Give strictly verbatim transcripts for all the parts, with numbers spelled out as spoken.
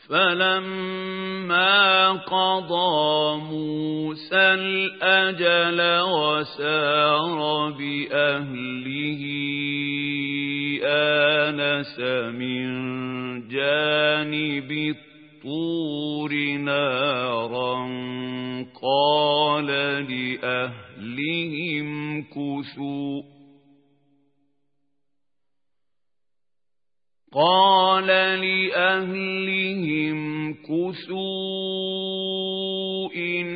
فلما قضى موسى الأجل وسار بأهله آنس من جانب الطور نارا قال لأهلهم كثوا قال لأهلهم كثوا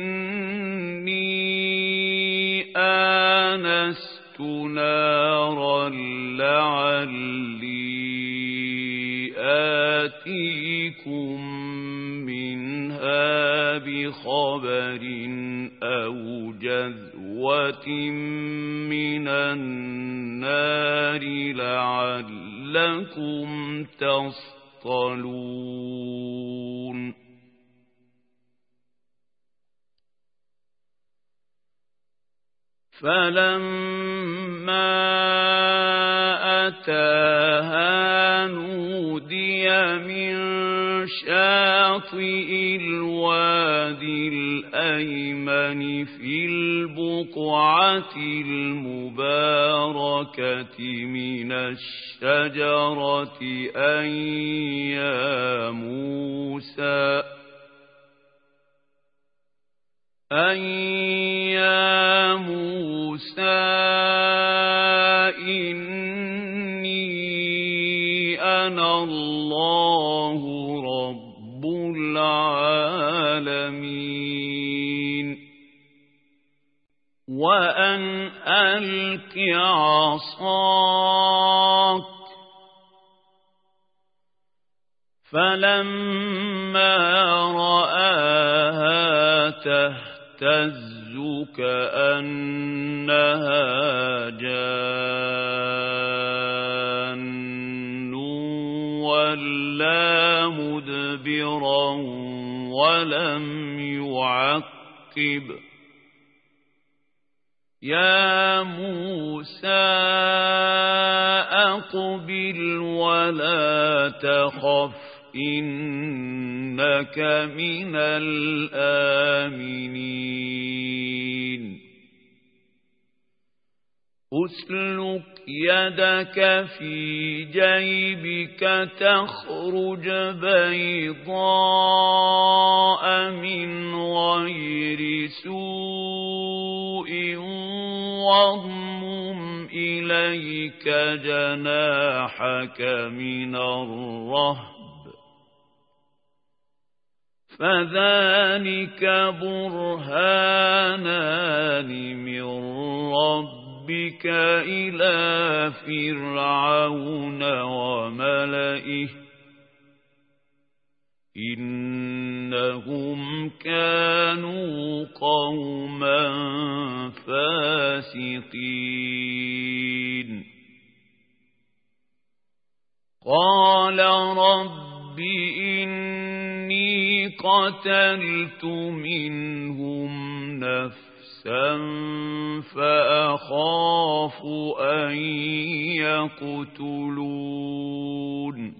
إني آنست نارا لعلي آتيكم منها بخبر أو جذوة من النار لعلكم تصطلون فلما أتاها نودي من شاطئ الوادي الأيمن في البقعة المباركة من الشجرة أن يا موسى أن يا موسى إني أنا الله رب العالمين وأن ألق عصاك فلما رآها تهتز كأنها جان ولا مدبرا ولم يعقب يا موسى أقبل ولا تخف إنك من الآمنين أسلك يدك في جيبك تخرج بيضاء من غير سوء واضمم إليك جناحك من الرهب فذلك برهانان من ربك إلى فرعون وملئه إنهم كانوا قوما فاسقين قال رب إني قتلت منهم نفسا فأخاف أن يقتلون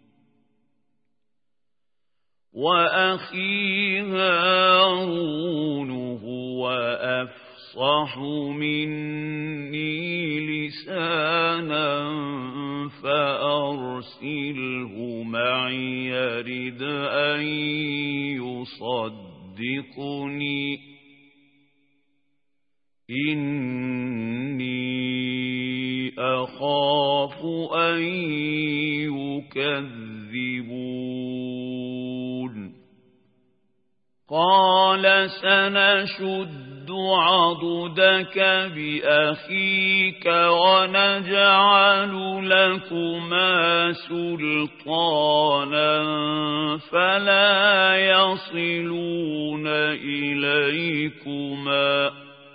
وأخي هارون هو أفصح مني لسانا فأرسله معي يرد أن يصدقني إني أخاف أن يكذبون قال سنشد عضدك بأخيك ونجعل لكما سلطانا فلا يصلون إليكما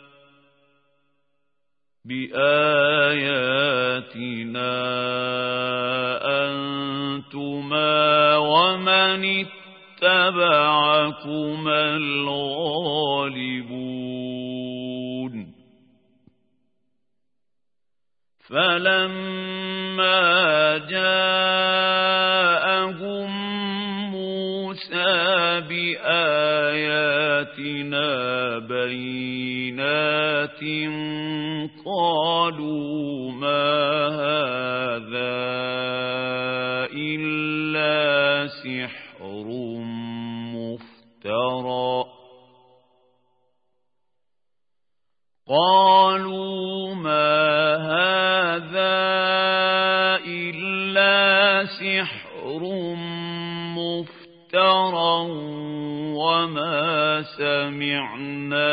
بآياتنا أنتما ومن اتبعكما الغالبون فلما جاءهم موسى بآياتنا بينات قالوا ما هذا إلا سحر مفترى قالوا ما هذا إلا سحر مفترى وما سمعنا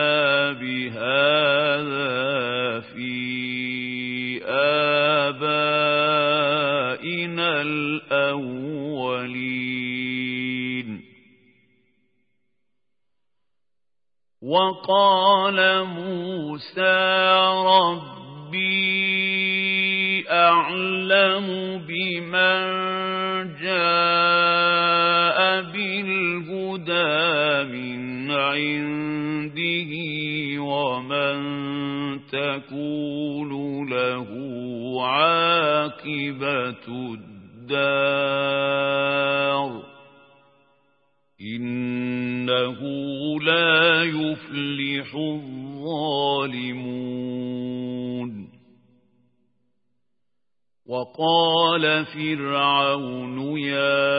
بهذا في آبائنا الأولين وقال موسى ربي أعلم بمن جاء بالهدى من عنده ومن تكون له عاقبة الدار إنه لا يفلح الظالمون وقال فرعون يا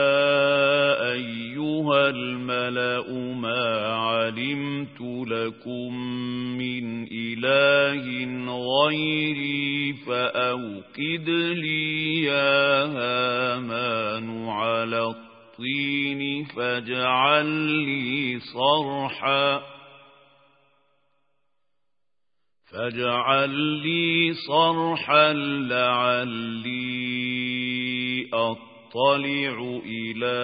أيها الملأ ما علمت لكم من إله غيري فأوقد لي يا هامان على الطين فاجعل لي صرحا فاجعل لي صرحا لعلي أطلع إلى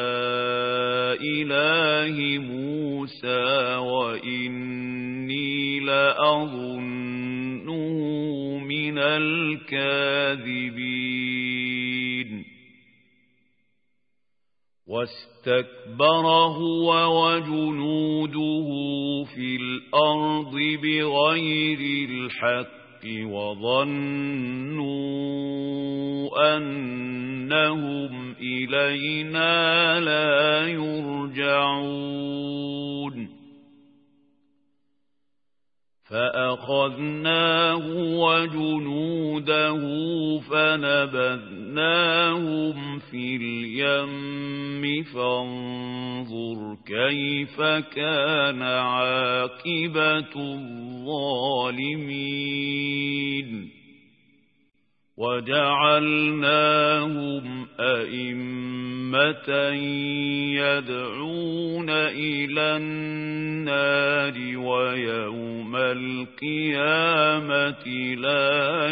إله موسى وإني لأظنه من الكاذبين واستكبر هو وجنوده في الأرض بغير الحق وظنوا أنهم إلينا لا يرجعون فأخذناه وجنوده فنبذناهم في اليم فانظر كيف كان عاقبة الظالمين وجعلناهم أئمة يدعون إلى النار ويوم القيامة لا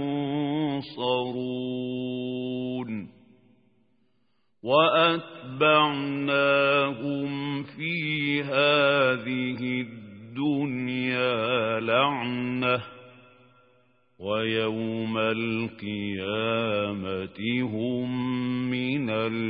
ينصرون وأتبعناهم في هذه الدنيا لعنة ويوم القيامة هم من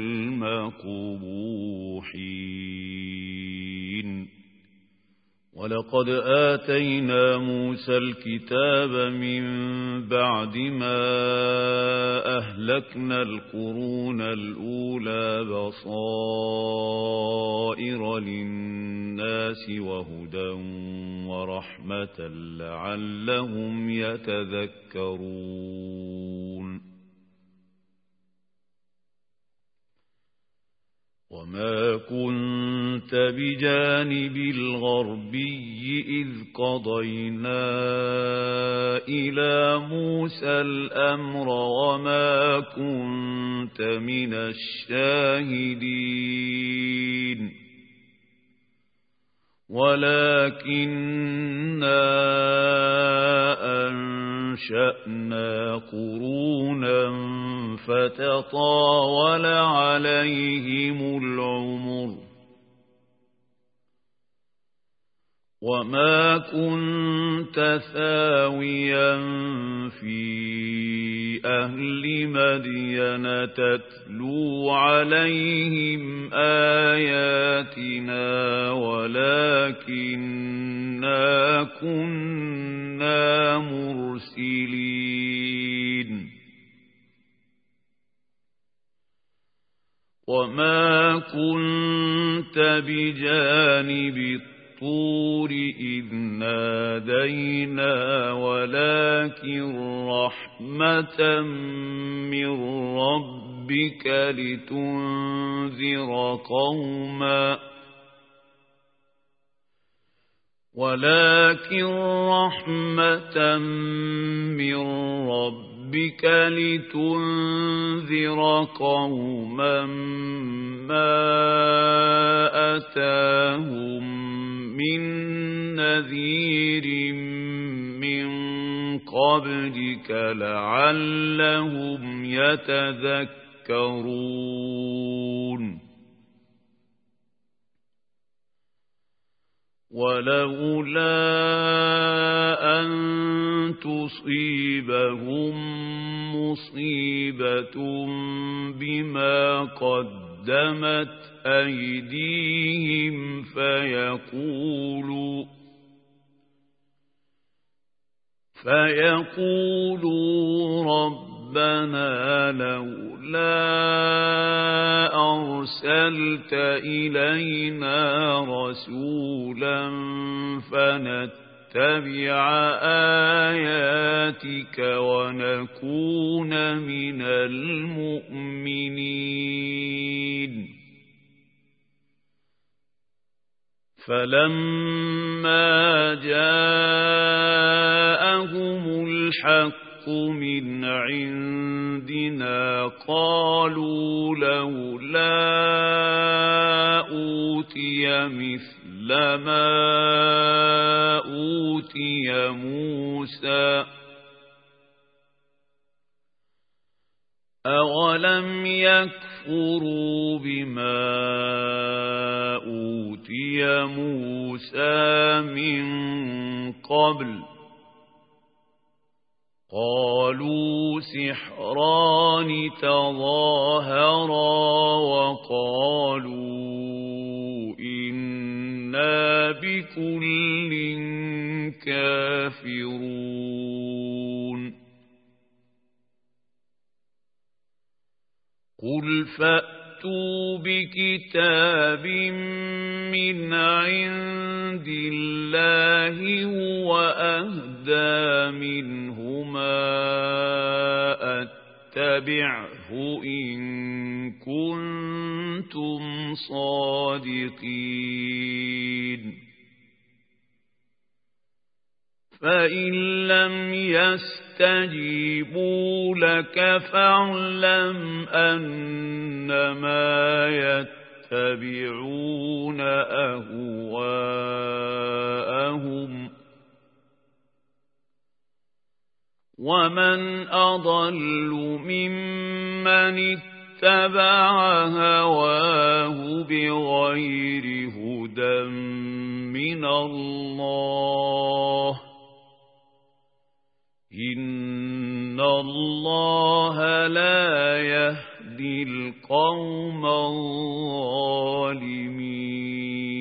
المقبوحين ولقد آتينا موسى الكتاب من بعد ما أهلكنا القرون الأولى بصائر للناس وهدى ورحمة لعلهم يتذكرون وما كنت بجانب الغربي إذ قضينا إلى موسى الأمر وما كنت من الشاهدين ولكننا أنشأنا قرونا فتطاول عليهم العمر وما كنت ثاويا في أهل مدين تتلو عليهم آياتنا ولكننا كنا مرسلين وما كنت بجانب الطور الطور إذ نادينا ولكن رحمة من ربك لتنذر قوما ولكن رحمة من ربك لتنذر قوما ما أتاهم من نذير من قبلك لعلهم يتذكرون ولولا أن تصيبهم مصيبة بما قدمت أيديهم فيقولوا فيقولوا ربنا لولا أرسلت إلينا رسولا فنتبع آياتك ونكون من المؤمنين فلما جاءهم الحق من عندنا قالوا لولا أوتي مثل ما أوتي موسى أولم يكفروا بما أوتي موسى من قبل قالوا سحران تظاهرا وقالوا إنا بكل كافرون قل فأتوا بكتاب من عند الله هو أهدى منهما أتبعه إن كنتم صادقين فإن لم يستجيبوا لك فاعلم أنما يتبعون أهواءهم ومن أضل ممن اتبع هواه بغير هدى من الله إن الله لا يهدي القوم الظالمين